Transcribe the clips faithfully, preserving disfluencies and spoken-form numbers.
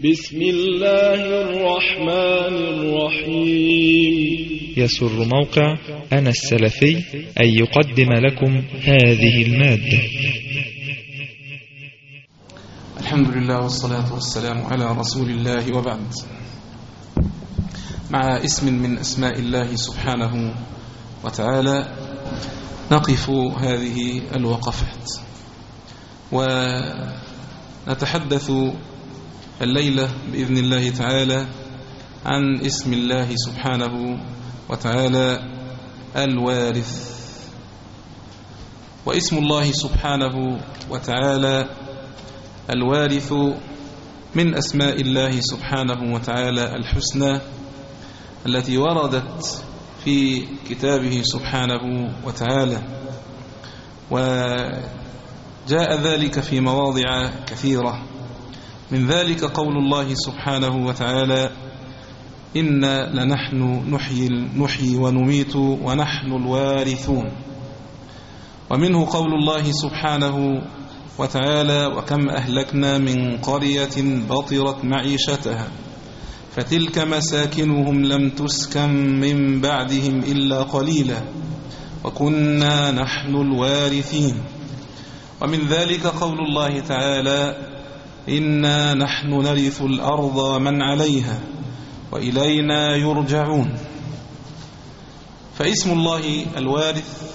بسم الله الرحمن الرحيم. يسر موقع أنا السلفي أن يقدم لكم هذه المادة. الحمد لله والصلاة والسلام على رسول الله، وبعد. مع اسم من أسماء الله سبحانه وتعالى نقف هذه الوقفات، ونتحدث الليلة بإذن الله تعالى عن اسم الله سبحانه وتعالى الوارث. واسم الله سبحانه وتعالى الوارث من أسماء الله سبحانه وتعالى الحسنى التي وردت في كتابه سبحانه وتعالى، وجاء ذلك في مواضع كثيرة. من ذلك قول الله سبحانه وتعالى: إنا لنحن نحيي, نحيي ونميت ونحن الوارثون. ومنه قول الله سبحانه وتعالى: وكم أهلكنا من قرية بطرت معيشتها فتلك مساكنهم لم تسكن من بعدهم إلا قليلا وكنا نحن الوارثين. ومن ذلك قول الله تعالى: إنا نحن نرث الأرض ومن عليها وإلينا يرجعون. فاسم الله الوارث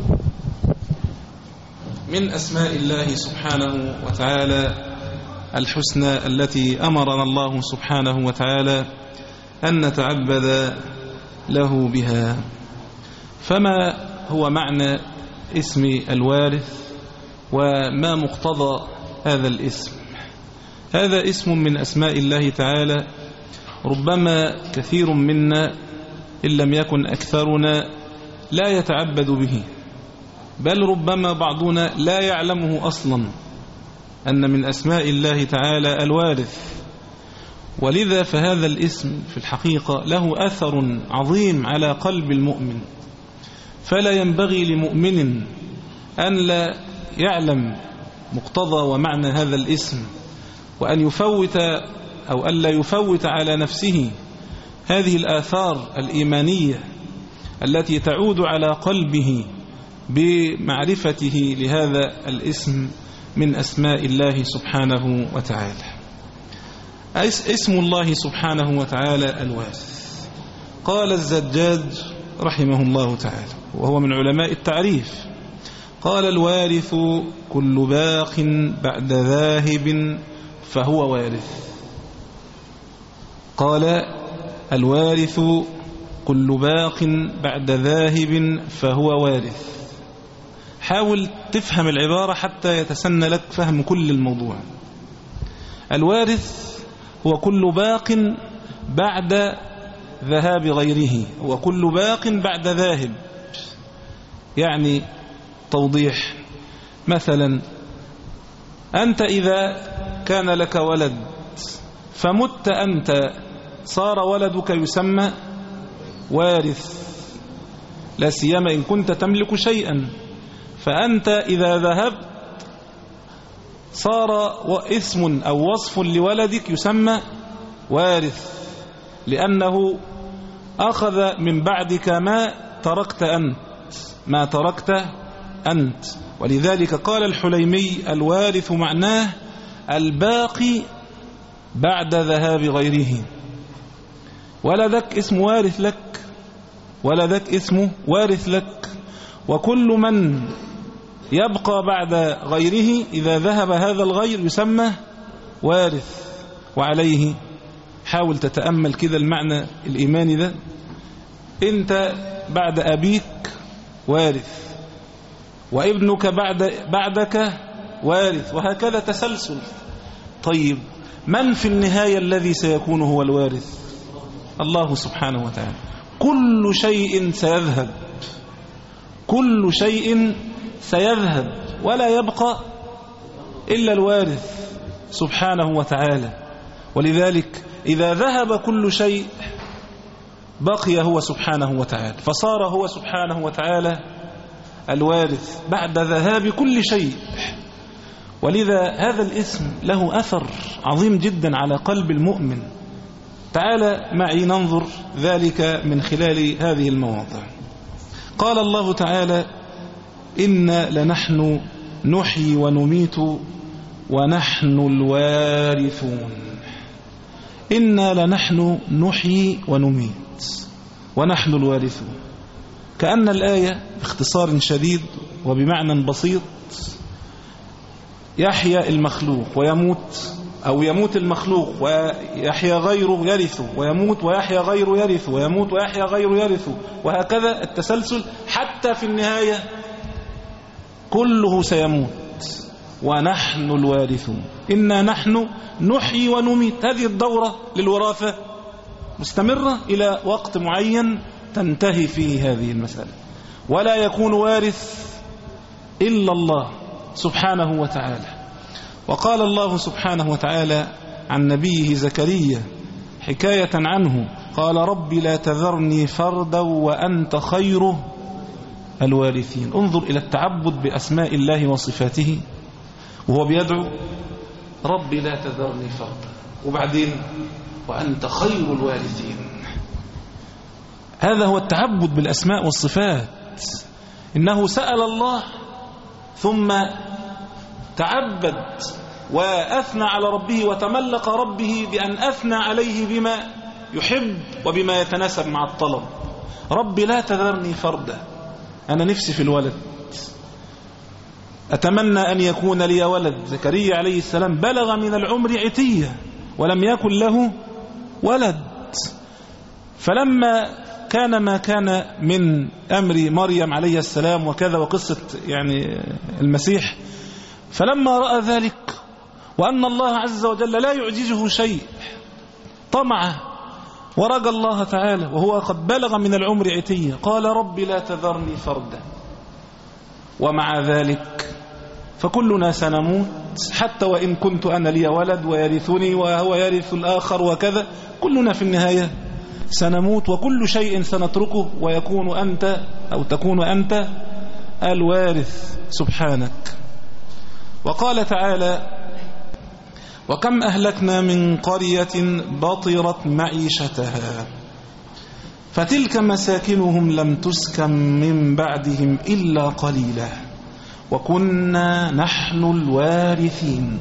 من أسماء الله سبحانه وتعالى الحسنى التي أمرنا الله سبحانه وتعالى أن نتعبد له بها. فما هو معنى اسم الوارث وما مقتضى هذا الاسم؟ هذا اسم من أسماء الله تعالى، ربما كثير منا إن لم يكن أكثرنا لا يتعبد به، بل ربما بعضنا لا يعلمه أصلا أن من أسماء الله تعالى الوارث. ولذا فهذا الاسم في الحقيقة له أثر عظيم على قلب المؤمن، فلا ينبغي لمؤمن أن لا يعلم مقتضى ومعنى هذا الاسم، وأن يفوت أو ألا يفوت على نفسه هذه الآثار الإيمانية التي تعود على قلبه بمعرفته لهذا الاسم من أسماء الله سبحانه وتعالى. اسم الله سبحانه وتعالى الوارث. قال الزجاج رحمه الله تعالى، وهو من علماء التعريف، قال: الوارث كل باق بعد ذاهب فهو وارث. قال: الوارث كل باق بعد ذاهب فهو وارث. حاول تفهم العبارة حتى يتسنى لك فهم كل الموضوع. الوارث هو كل باق بعد ذهاب غيره، هو كل باق بعد ذاهب. يعني توضيح، مثلا أنت إذا كان لك ولد فمت أنت، صار ولدك يسمى وارث، لا سيما إن كنت تملك شيئا. فأنت إذا ذهبت صار اسم أو وصف لولدك يسمى وارث، لأنه أخذ من بعدك ما تركت أنت ما تركت أنت ولذلك قال الحليمي: الوارث معناه الباقي بعد ذهاب غيره. ولدك اسم وارث لك، ولدك اسمه وارث لك، وكل من يبقى بعد غيره إذا ذهب هذا الغير يسمى وارث. وعليه حاول تتأمل كده المعنى الإيماني ده. أنت بعد أبيك وارث، وابنك بعد بعدك وارث، وهكذا تسلسل. طيب، من في النهاية الذي سيكون هو الوارث؟ الله سبحانه وتعالى. كل شيء سيذهب، كل شيء سيذهب، ولا يبقى إلا الوارث سبحانه وتعالى. ولذلك إذا ذهب كل شيء بقي هو سبحانه وتعالى، فصار هو سبحانه وتعالى الوارث بعد ذهاب كل شيء. ولذا هذا الاسم له أثر عظيم جدا على قلب المؤمن. تعال معي ننظر ذلك من خلال هذه المواضع. قال الله تعالى: إنا لنحن نحيي ونميت ونحن الوارثون. إنا لنحن نحيي ونميت ونحن الوارثون. كأن الآية باختصار شديد وبمعنى بسيط: يحيى المخلوق ويموت، أو يموت المخلوق ويحيى غيره يرثه، ويموت ويحيى غيره يرثه، ويموت ويحيى غيره يرثه، وهكذا التسلسل حتى في النهاية كله سيموت ونحن الوارثون. إنا نحن نحيي ونميت. هذه الدورة للوراثة مستمرة إلى وقت معين تنتهي فيه هذه المسألة، ولا يكون وارث إلا الله سبحانه وتعالى. وقال الله سبحانه وتعالى عن نبيه زكريا حكاية عنه: قال رب لا تذرني فردا وأنت خير الوارثين. انظر إلى التعبد بأسماء الله وصفاته وهو بيدعو: رب لا تذرني فردا، وبعدين وأنت خير الوارثين. هذا هو التعبد بالأسماء والصفات. إنه سأل الله ثم تعبد وأثنى على ربه وتملق ربه بأن أثنى عليه بما يحب وبما يتناسب مع الطلب. رب لا تذرني فردا، أنا نفسي في الولد، أتمنى أن يكون لي ولد. زكريا عليه السلام بلغ من العمر عتية ولم يكن له ولد، فلما كان ما كان من أمر مريم عليه السلام وكذا وقصة يعني المسيح، فلما رأى ذلك وأن الله عز وجل لا يعجزه شيء طمع ورجى الله تعالى وهو قد بلغ من العمر عتية، قال رب لا تذرني فردا. ومع ذلك فكلنا سنموت، حتى وإن كنت أنا لي ولد ويرثني وهو يرث الآخر وكذا، كلنا في النهاية سنموت وكل شيء سنتركه، ويكون أنت أو تكون أنت الوارث سبحانك. وقال تعالى: وكم أهلكنا من قرية بطرت معيشتها فتلك مساكنهم لم تسكن من بعدهم إلا قليلا وكنا نحن الوارثين.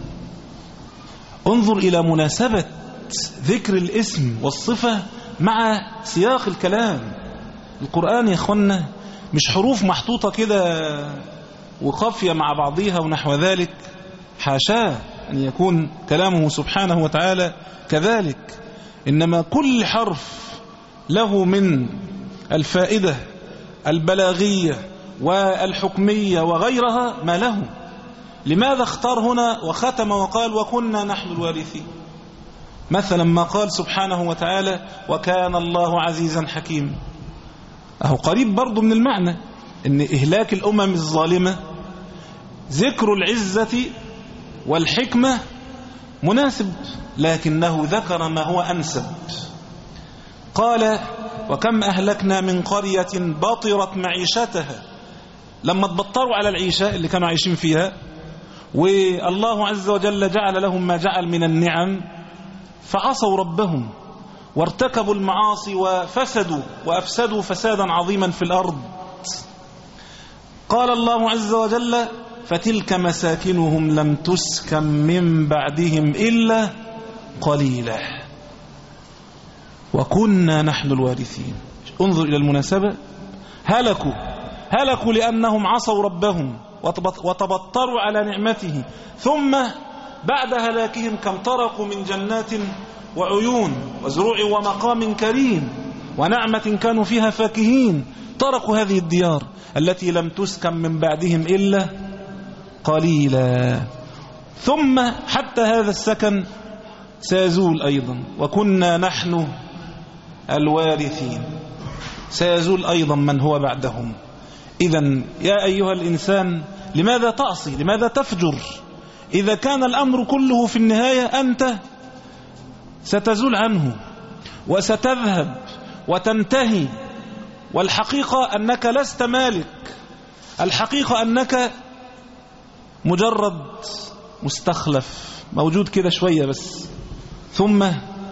انظر إلى مناسبة ذكر الاسم والصفة مع سياق الكلام. القرآن يا أخوانا مش حروف محطوطة كده وقافية مع بعضها ونحو ذلك، حاشاه أن يكون كلامه سبحانه وتعالى كذلك، إنما كل حرف له من الفائدة البلاغية والحكمية وغيرها ما له. لماذا اختار هنا وختم وقال وكنا نحن الوارثين؟ مثلا ما قال سبحانه وتعالى وكان الله عزيزا حكيما، أهو قريب برضو من المعنى إن إهلاك الأمم الظالمة ذكر العزة والحكمة مناسب، لكنه ذكر ما هو أنسب. قال وكم أهلكنا من قرية بطرت معيشتها، لما تبطروا على العيشة اللي كانوا عايشين فيها والله عز وجل جعل لهم ما جعل من النعم، فعصوا ربهم وارتكبوا المعاصي وفسدوا وأفسدوا فسادا عظيما في الأرض. قال الله عز وجل فتلك مساكنهم لم تسكن من بعدهم إلا قليلا وكنا نحن الوارثين. انظر إلى المناسبة، هلكوا هلكوا لأنهم عصوا ربهم وتبطروا على نعمته، ثم بعد هلاكهم كم تركوا من جنات وعيون وزروع ومقام كريم ونعمة كانوا فيها فاكهين. تركوا هذه الديار التي لم تسكن من بعدهم إلا قليلا، ثم حتى هذا السكن سيزول أيضا وكنا نحن الوارثين، سيزول أيضا من هو بعدهم. إذن يا أيها الإنسان لماذا تعصي؟ لماذا تفجر؟ إذا كان الأمر كله في النهاية أنت ستزول عنه وستذهب وتنتهي، والحقيقة أنك لست مالك، الحقيقة أنك مجرد مستخلف موجود كده شوية بس، ثم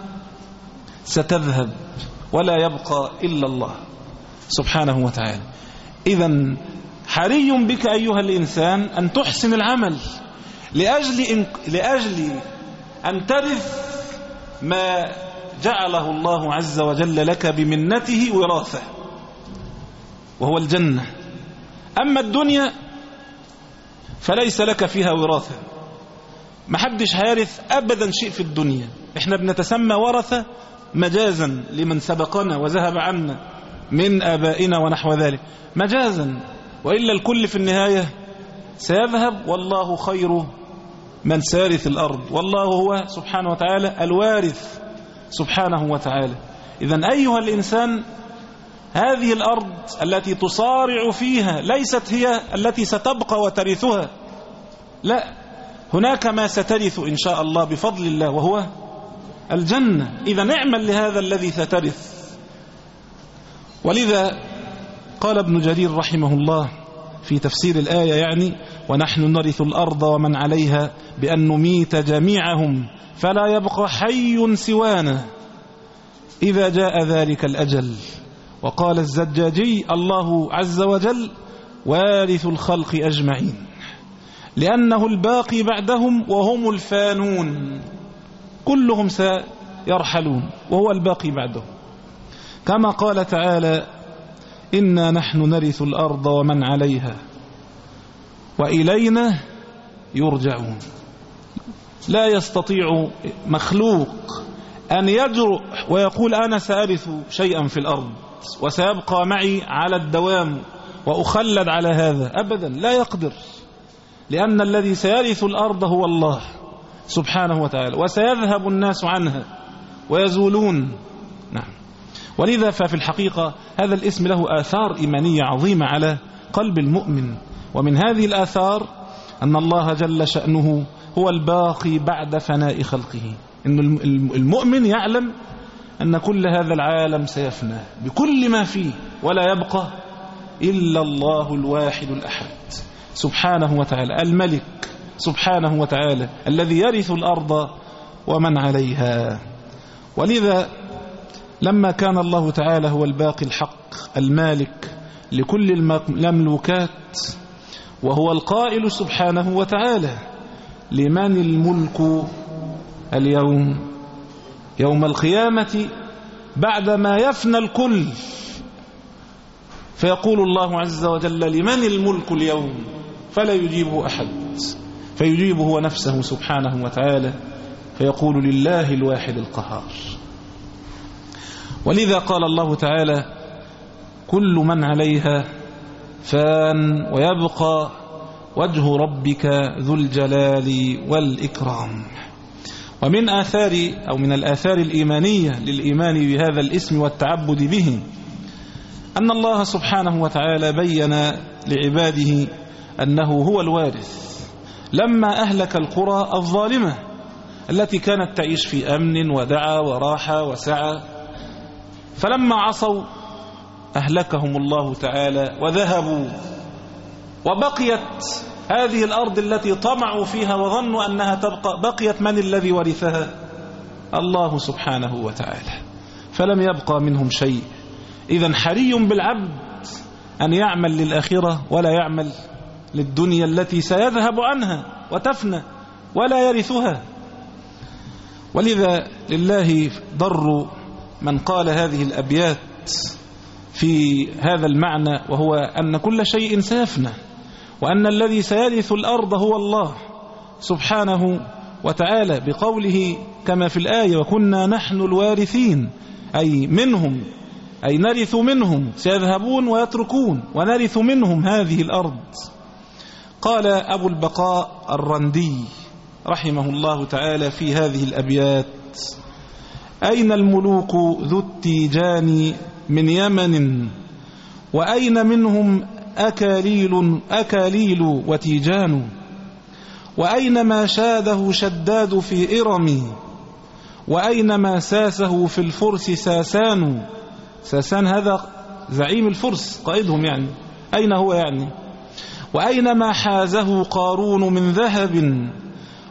ستذهب ولا يبقى إلا الله سبحانه وتعالى. إذن حري بك أيها الإنسان أن تحسن العمل لأجل, إن لأجل أن ترث ما جعله الله عز وجل لك بمنته وراثة، وهو الجنة. أما الدنيا فليس لك فيها وراثة، محدش هيرث أبدا شيء في الدنيا. احنا بنتسمى ورثة مجازا لمن سبقنا وذهب عنا من آبائنا ونحو ذلك، مجازا، وإلا الكل في النهاية سيذهب، والله خير من سارث الأرض، والله هو سبحانه وتعالى الوارث سبحانه وتعالى. إذن أيها الإنسان، هذه الأرض التي تصارع فيها ليست هي التي ستبقى وترثها، لا، هناك ما سترث إن شاء الله بفضل الله وهو الجنة. إذا نعمل لهذا الذي سترث. ولذا قال ابن جرير رحمه الله في تفسير الآية يعني: ونحن نرث الأرض ومن عليها بأن نميت جميعهم فلا يبقى حي سوانا إذا جاء ذلك الأجل. وقال الزجاجي: الله عز وجل وارث الخلق أجمعين لأنه الباقي بعدهم وهم الفانون، كلهم سيرحلون وهو الباقي بعدهم، كما قال تعالى: إنا نحن نرث الأرض ومن عليها وإلينا يرجعون. لا يستطيع مخلوق أن يجرؤ ويقول أنا سأرث شيئا في الأرض وسيبقى معي على الدوام وأخلد على هذا، أبدا لا يقدر، لأن الذي سيرث الأرض هو الله سبحانه وتعالى، وسيذهب الناس عنها ويزولون. نعم. ولذا ففي الحقيقة هذا الاسم له آثار إيمانية عظيمة على قلب المؤمن، ومن هذه الآثار أن الله جل شأنه هو الباقي بعد فناء خلقه. إن المؤمن يعلم أن كل هذا العالم سيفنى بكل ما فيه، ولا يبقى إلا الله الواحد الأحد سبحانه وتعالى، الملك سبحانه وتعالى الذي يرث الأرض ومن عليها. ولذا لما كان الله تعالى هو الباقي الحق المالك لكل المملوكات، وهو القائل سبحانه وتعالى: لمن الملك اليوم، يوم القيامة بعدما يفنى الكل، فيقول الله عز وجل: لمن الملك اليوم، فلا يجيبه أحد، فيجيبه هو نفسه سبحانه وتعالى، فيقول: لله الواحد القهار. ولذا قال الله تعالى: كل من عليها فان ويبقى وجه ربك ذو الجلال والإكرام. ومن آثار أو من الآثار الإيمانية للإيمان بهذا الاسم والتعبد به أن الله سبحانه وتعالى بين لعباده أنه هو الوارث لما أهلك القرى الظالمة التي كانت تعيش في أمن ودعا وراحة وسعة، فلما عصوا أهلكهم الله تعالى وذهبوا، وبقيت هذه الأرض التي طمعوا فيها وظنوا أنها تبقى، بقيت من الذي ورثها؟ الله سبحانه وتعالى، فلم يبقى منهم شيء. إذن حري بالعبد أن يعمل للآخرة ولا يعمل للدنيا التي سيذهب عنها وتفنى ولا يرثها. ولذا لله ضر من قال هذه الأبيات في هذا المعنى، وهو أن كل شيء سيفنى، وأن الذي سيرث الأرض هو الله سبحانه وتعالى، بقوله كما في الآية: وكنا نحن الوارثين، أي منهم، أي نرث منهم، سيذهبون ويتركون ونرث منهم هذه الأرض. قال أبو البقاء الرندي رحمه الله تعالى في هذه الأبيات: أين الملوك ذو التيجان من يمن، وأين منهم أكاليل, أكاليل وتيجان، وأين ما شاده شداد في إرم، وأين ما ساسه في الفرس ساسان. ساسان هذا زعيم الفرس قائدهم يعني، أين هو يعني؟ وأين ما حازه قارون من ذهب،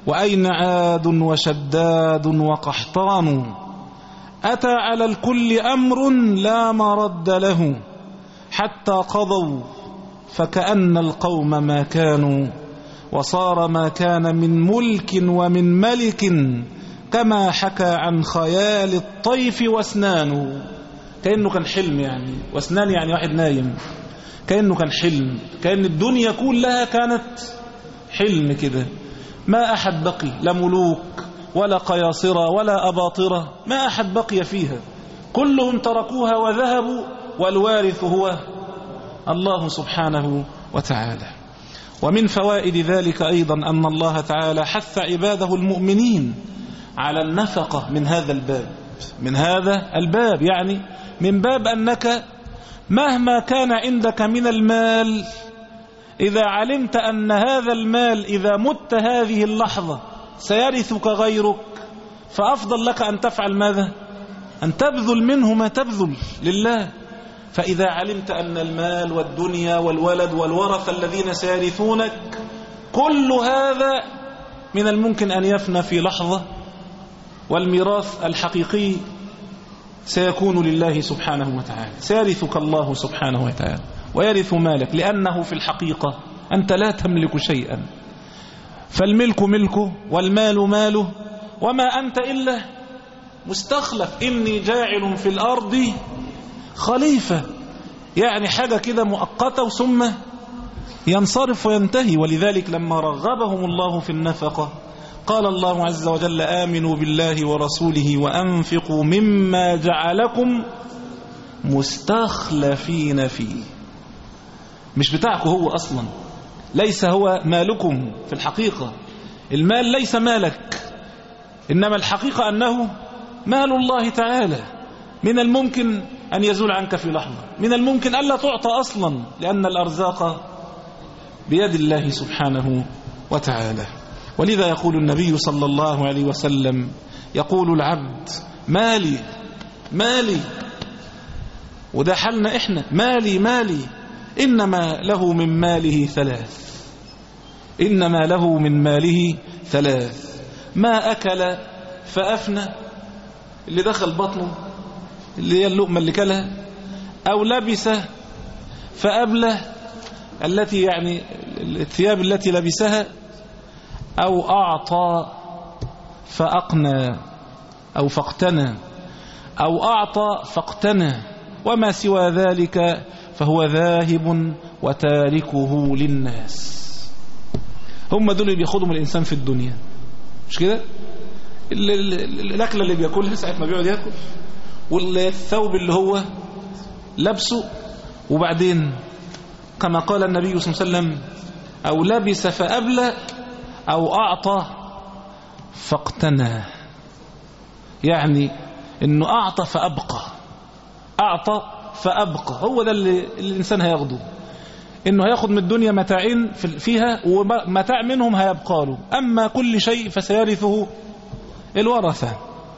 وأين عاد وشداد وقحطان أتى على الكل أمر لا مرد له حتى قضوا فكأن القوم ما كانوا وصار ما كان من ملك ومن ملك كما حكى عن خيال الطيف واسنانه. كأنه كان حلم يعني، واسنان يعني واحد نايم، كأنه كان حلم، كأن الدنيا كلها كانت حلم كده، ما أحد بقي، لا ملوك ولا قياصرة ولا أباطرة، ما أحد بقي فيها، كلهم تركوها وذهبوا، والوارث هو الله سبحانه وتعالى. ومن فوائد ذلك أيضا أن الله تعالى حث عباده المؤمنين على النفقة من هذا الباب، من هذا الباب يعني من باب أنك مهما كان عندك من المال، إذا علمت أن هذا المال إذا مت هذه اللحظة سيرثك غيرك، فأفضل لك أن تفعل ماذا؟ أن تبذل منه ما تبذل لله. فإذا علمت أن المال والدنيا والولد والورثة الذين سيرثونك كل هذا من الممكن أن يفنى في لحظة، والميراث الحقيقي سيكون لله سبحانه وتعالى، سيرثك الله سبحانه وتعالى ويرث مالك، لأنه في الحقيقة أنت لا تملك شيئا، فالملك ملكه والمال ماله، وما أنت إلا مستخلف. إني جاعل في الأرض خليفة، يعني حاجة كده مؤقتة ثم ينصرف وينتهي. ولذلك لما رغبهم الله في النفقة قال الله عز وجل آمنوا بالله ورسوله وأنفقوا مما جعلكم مستخلفين فيه. مش بتاعكم هو أصلا، ليس هو مالكم في الحقيقة، المال ليس مالك، إنما الحقيقة أنه مال الله تعالى، من الممكن أن يزول عنك في لحظة، من الممكن ألا تعطى أصلا، لأن الأرزاق بيد الله سبحانه وتعالى. ولذا يقول النبي صلى الله عليه وسلم، يقول العبد مالي مالي، وده حالنا إحنا، مالي مالي، إنما له من ماله ثلاث، إنما له من ماله ثلاث: ما أكل فأفنى، اللي دخل بطنه اللي هي اللقمة اللي كلها، أو لبس فأبله، التي يعني الثياب التي لبسها، أو أعطى فأقنى أو فاقتنى، أو أعطى فاقتنى، وما سوى ذلك فهو ذاهب وتاركه للناس. هم دول اللي بياخدهم الإنسان في الدنيا، مش كده؟ الأكلة اللي بيأكلها ساعة ما بيقعد يأكل، والثوب اللي هو لبسه، وبعدين كما قال النبي صلى الله عليه وسلم أو لبس فأبلى أو أعطى فاقتنى، يعني إنه أعطى فأبقى، أعطى فأبقى، هو ده اللي الإنسان هياخده، إنه هياخد من الدنيا متاعين فيها، ومتاع منهم هيبقى له، أما كل شيء فسيرثه الورثة.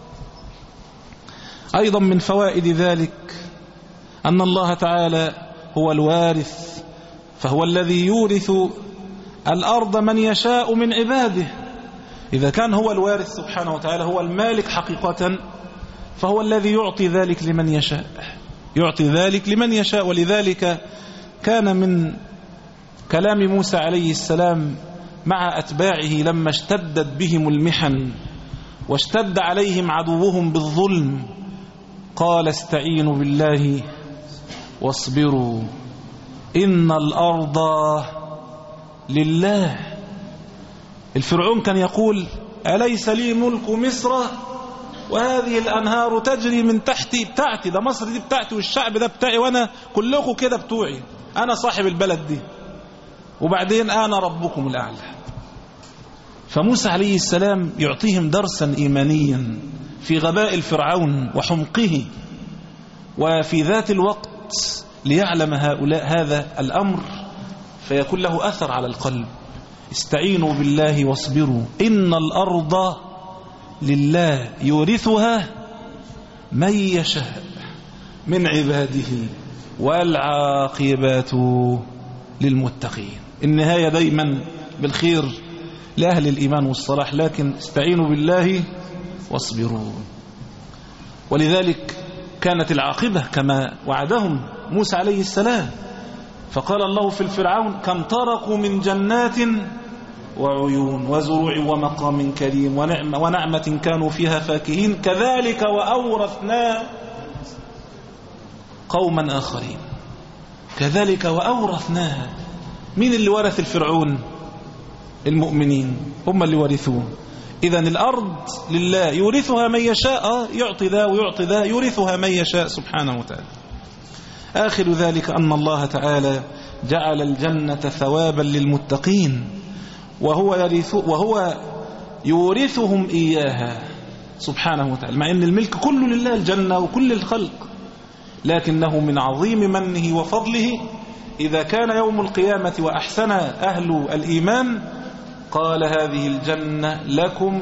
أيضا من فوائد ذلك أن الله تعالى هو الوارث، فهو الذي يورث الأرض من يشاء من عباده. إذا كان هو الوارث سبحانه وتعالى، هو المالك حقيقة، فهو الذي يعطي ذلك لمن يشاء، يعطي ذلك لمن يشاء. ولذلك كان من كلام موسى عليه السلام مع أتباعه لما اشتدت بهم المحن واشتد عليهم عدوهم بالظلم، قال استعينوا بالله واصبروا إن الأرض لله. الفرعون كان يقول أليس لي ملك مصر وهذه الأنهار تجري من تحتي، بتاعتي، ده مصر دي بتاعتي والشعب ده بتاعي وأنا كلكم كده بتوعي، أنا صاحب البلد دي، وبعدين أنا ربكم الأعلى. فموسى عليه السلام يعطيهم درسا إيمانيا في غباء الفرعون وحمقه، وفي ذات الوقت ليعلم هؤلاء هذا الأمر فيكون له أثر على القلب. استعينوا بالله واصبروا إن الأرض لله يورثها من يشاء من عباده والعاقبة للمتقين. النهاية دايما بالخير لأهل الإيمان والصلاح، لكن استعينوا بالله واصبروا. ولذلك كانت العاقبة كما وعدهم موسى عليه السلام، فقال الله في الفرعون كم تركوا من جنات وعيون وزروع ومقام كريم ونعمة, ونعمة كانوا فيها فاكهين كذلك وأورثنا قوما آخرين. كذلك وأورثناها. مين اللي ورث الفرعون؟ المؤمنين هم اللي ورثوه. إذن الأرض لله يورثها من يشاء، يعطي ذا ويعطي ذا، يورثها من يشاء سبحانه وتعالى. آخر ذلك أن الله تعالى جعل الجنة ثوابا للمتقين، وهو, يرث وهو يورثهم إياها سبحانه وتعالى، مع أن الملك كله لله، الجنة وكل الخلق، لكنه من عظيم منه وفضله إذا كان يوم القيامة وأحسن أهل الإيمان قال هذه الجنة لكم،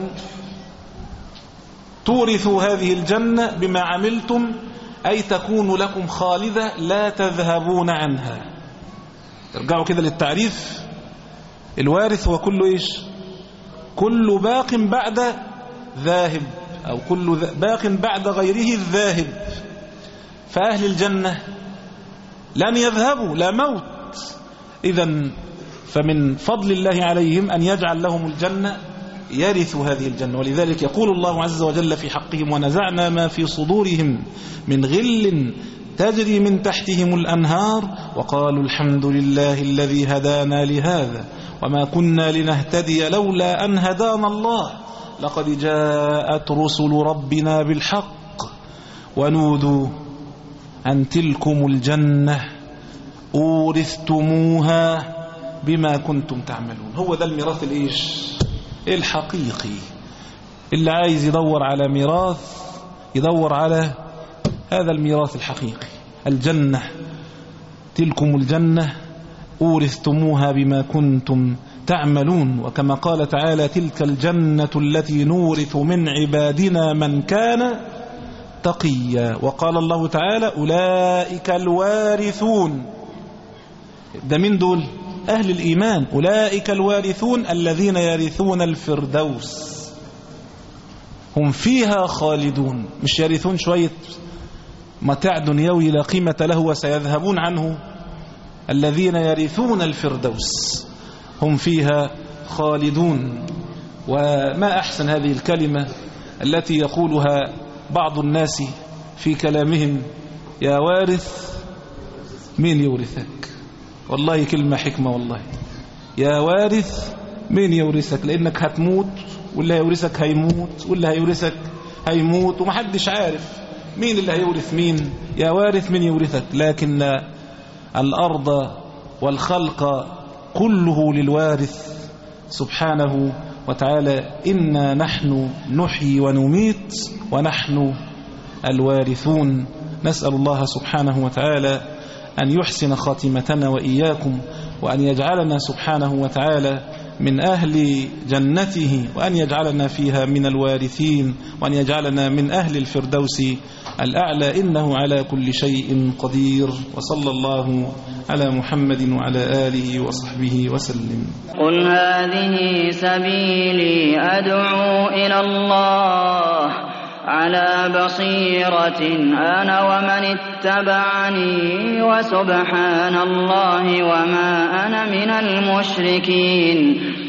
تورثوا هذه الجنة بما عملتم، أي تكون لكم خالدة لا تذهبون عنها. ترجعوا كده للتعريف، الوارث هو كل إيش؟ كل باق بعد ذاهب، أو كل باق بعد غيره الذاهب. فأهل الجنة لن يذهبوا، لا موت. إذن فمن فضل الله عليهم أن يجعل لهم الجنة يرثوا هذه الجنة. ولذلك يقول الله عز وجل في حقهم ونزعنا ما في صدورهم من غل تجري من تحتهم الأنهار وقالوا الحمد لله الذي هدانا لهذا وما كنا لنهتدي لولا أن هدانا الله لقد جاءت رسل ربنا بالحق ونودوا أن تلكم الجنة أورثتموها بما كنتم تعملون. هو ده الميراث الإيش؟ الحقيقي. اللي عايز يدور على ميراث يدور على هذا الميراث الحقيقي، الجنة. تلكم الجنة أورثتموها بما كنتم تعملون. وكما قال تعالى تلك الجنة التي نورث من عبادنا من كان تقيا. وقال الله تعالى أولئك الوارثون. ده من دول؟ أهل الإيمان. أولئك الوارثون الذين يرثون الفردوس هم فيها خالدون، مش يرثون شوية متاع دنيوي لا قيمة له وسيذهبون عنه. الذين يرثون الفردوس هم فيها خالدون. وما أحسن هذه الكلمة التي يقولها بعض الناس في كلامهم: يا وارث مين يورثك؟ والله كلمة حكمة والله. يا وارث مين يورثك؟ لأنك هتموت، واللي هيورثك هيموت، واللي هيورثك هيموت، ومحدش عارف مين اللي هيورث مين. يا وارث مين يورثك؟ لكن الأرض والخلق كله للوارث سبحانه وتعالى. إنا نحن نحيي ونميت ونحن الوارثون. نسأل الله سبحانه وتعالى أن يحسن خاتمتنا وإياكم، وأن يجعلنا سبحانه وتعالى من أهل جنته، وأن يجعلنا فيها من الوارثين، وأن يجعلنا من أهل الفردوس الأعلى، إنه على كل شيء قدير. وصلى الله على محمد وعلى آله وصحبه وسلم. قل هذه سبيلي أدعو إلى الله على بصيرة أنا ومن اتبعني وسبحان الله وما أنا من المشركين.